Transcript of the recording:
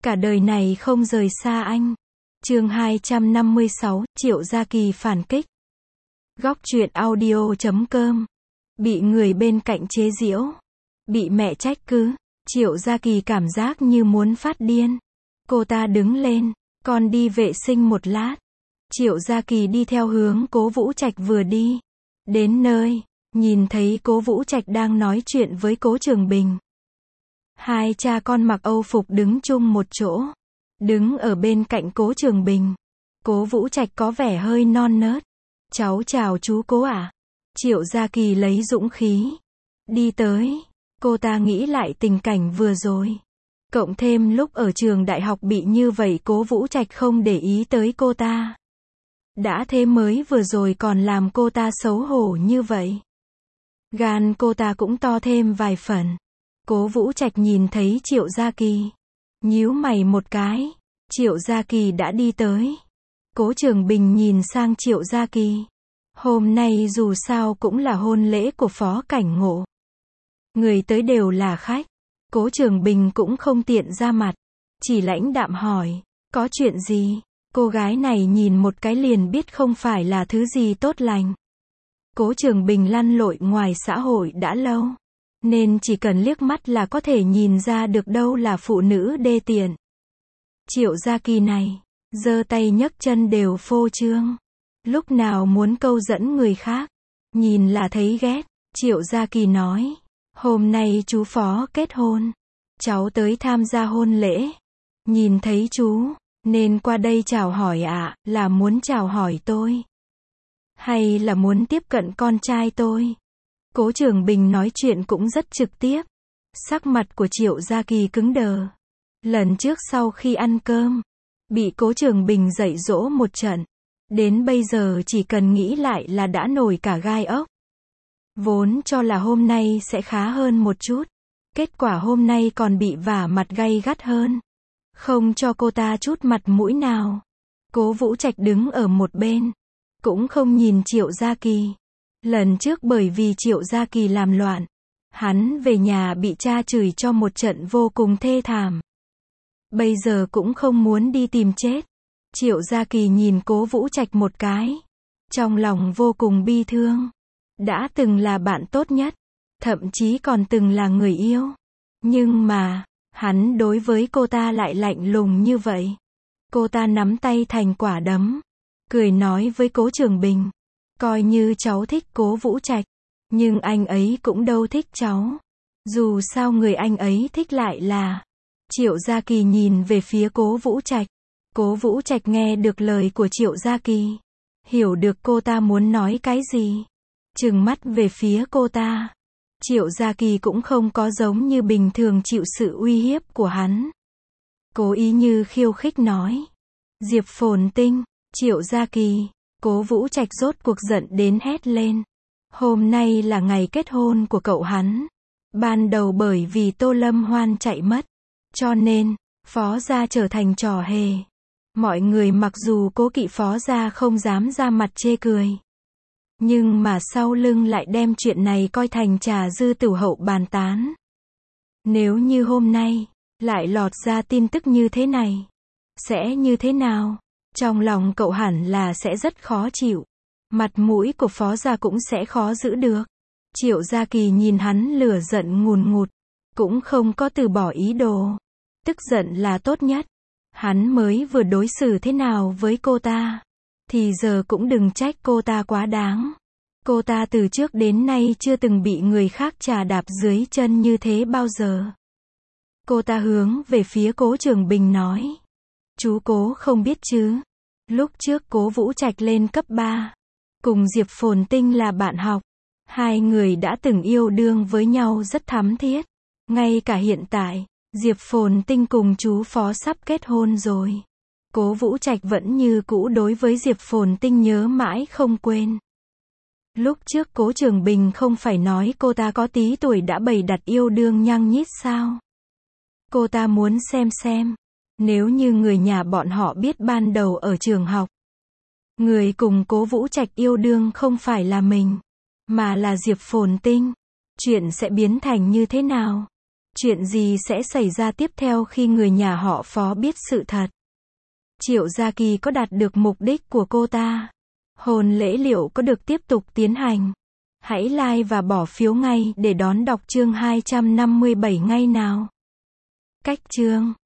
Cả đời này không rời xa anh. Chương 256, Triệu Gia Kỳ phản kích. Góc truyện audio.com. Bị người bên cạnh chế giễu, bị mẹ trách cứ, Triệu Gia Kỳ cảm giác như muốn phát điên. Cô ta đứng lên, con đi vệ sinh một lát. Triệu Gia Kỳ đi theo hướng Cố Vũ Trạch vừa đi. Đến nơi, nhìn thấy Cố Vũ Trạch đang nói chuyện với Cố Trường Bình. Hai cha con mặc Âu phục đứng chung một chỗ. Đứng ở bên cạnh Cố Trường Bình. Cố Vũ Trạch có vẻ hơi non nớt. Cháu chào chú Cố ạ. Triệu Gia Kỳ lấy dũng khí. Đi tới. Cô ta nghĩ lại tình cảnh vừa rồi. Cộng thêm lúc ở trường đại học bị như vậy Cố Vũ Trạch không để ý tới cô ta. Đã thế mới vừa rồi còn làm cô ta xấu hổ như vậy. Gan cô ta cũng to thêm vài phần. Cố Vũ Trạch nhìn thấy Triệu Gia Kỳ. Nhíu mày một cái. Triệu Gia Kỳ đã đi tới. Cố Trường Bình nhìn sang Triệu Gia Kỳ. Hôm nay dù sao cũng là hôn lễ của Phó Cảnh Ngộ. Người tới đều là khách. Cố Trường Bình cũng không tiện ra mặt. Chỉ lãnh đạm hỏi. Có chuyện gì? Cô gái này nhìn một cái liền biết không phải là thứ gì tốt lành. Cố Trường Bình lăn lội ngoài xã hội đã lâu. Nên chỉ cần liếc mắt là có thể nhìn ra được đâu là phụ nữ đê tiện. Triệu Gia Kỳ này, giơ tay nhấc chân đều phô trương. Lúc nào muốn câu dẫn người khác, nhìn là thấy ghét. Triệu Gia Kỳ nói, hôm nay chú Phó kết hôn. Cháu tới tham gia hôn lễ. Nhìn thấy chú, nên qua đây chào hỏi ạ, là muốn chào hỏi tôi? Hay là muốn tiếp cận con trai tôi? Cố Trường Bình nói chuyện cũng rất trực tiếp. Sắc mặt của Triệu Gia Kỳ cứng đờ. Lần trước sau khi ăn cơm, bị Cố Trường Bình dạy dỗ một trận. Đến bây giờ chỉ cần nghĩ lại là đã nổi cả gai ốc. Vốn cho là hôm nay sẽ khá hơn một chút. Kết quả hôm nay còn bị vả mặt gay gắt hơn. Không cho cô ta chút mặt mũi nào. Cố Vũ Trạch đứng ở một bên. Cũng không nhìn Triệu Gia Kỳ. Lần trước bởi vì Triệu Gia Kỳ làm loạn. Hắn về nhà bị cha chửi cho một trận vô cùng thê thảm. Bây giờ cũng không muốn đi tìm chết. Triệu Gia Kỳ nhìn Cố Vũ Trạch một cái. Trong lòng vô cùng bi thương. Đã từng là bạn tốt nhất. Thậm chí còn từng là người yêu. Nhưng mà, hắn đối với cô ta lại lạnh lùng như vậy. Cô ta nắm tay thành quả đấm. Cười nói với Cố Trường Bình. Coi như cháu thích Cố Vũ Trạch. Nhưng anh ấy cũng đâu thích cháu. Dù sao người anh ấy thích lại là. Triệu Gia Kỳ nhìn về phía Cố Vũ Trạch. Cố Vũ Trạch nghe được lời của Triệu Gia Kỳ. Hiểu được cô ta muốn nói cái gì. Trừng mắt về phía cô ta. Triệu Gia Kỳ cũng không có giống như bình thường chịu sự uy hiếp của hắn. Cố ý như khiêu khích nói. Diệp Phồn Tinh, Triệu Gia Kỳ. Cố Vũ Trạch rốt cuộc giận đến hét lên. Hôm nay là ngày kết hôn của cậu hắn. Ban đầu bởi vì Tô Lâm Hoan chạy mất. Cho nên, Phó gia trở thành trò hề. Mọi người mặc dù cố kỵ Phó gia không dám ra mặt chê cười. Nhưng mà sau lưng lại đem chuyện này coi thành trà dư tửu hậu bàn tán. Nếu như hôm nay, lại lọt ra tin tức như thế này. Sẽ như thế nào? Trong lòng cậu hẳn là sẽ rất khó chịu. Mặt mũi của Phó gia cũng sẽ khó giữ được. Triệu Gia Kỳ nhìn hắn lửa giận ngùn ngụt. Cũng không có từ bỏ ý đồ. Tức giận là tốt nhất. Hắn mới vừa đối xử thế nào với cô ta. Thì giờ cũng đừng trách cô ta quá đáng. Cô ta từ trước đến nay chưa từng bị người khác trà đạp dưới chân như thế bao giờ. Cô ta hướng về phía Cố Trường Bình nói. Chú Cố không biết chứ. Lúc trước Cố Vũ Trạch lên cấp 3. Cùng Diệp Phồn Tinh là bạn học. Hai người đã từng yêu đương với nhau rất thắm thiết. Ngay cả hiện tại, Diệp Phồn Tinh cùng chú Phó sắp kết hôn rồi. Cố Vũ Trạch vẫn như cũ đối với Diệp Phồn Tinh nhớ mãi không quên. Lúc trước Cố Trường Bình không phải nói cô ta có tí tuổi đã bày đặt yêu đương nhăng nhít sao? Cô ta muốn xem. Nếu như người nhà bọn họ biết ban đầu ở trường học. Người cùng Cố Vũ Trạch yêu đương không phải là mình. Mà là Diệp Phồn Tinh. Chuyện sẽ biến thành như thế nào? Chuyện gì sẽ xảy ra tiếp theo khi người nhà họ Phó biết sự thật? Triệu Gia Kỳ có đạt được mục đích của cô ta? Hôn lễ liệu có được tiếp tục tiến hành? Hãy like và bỏ phiếu ngay để đón đọc chương 257 ngay nào. Cách chương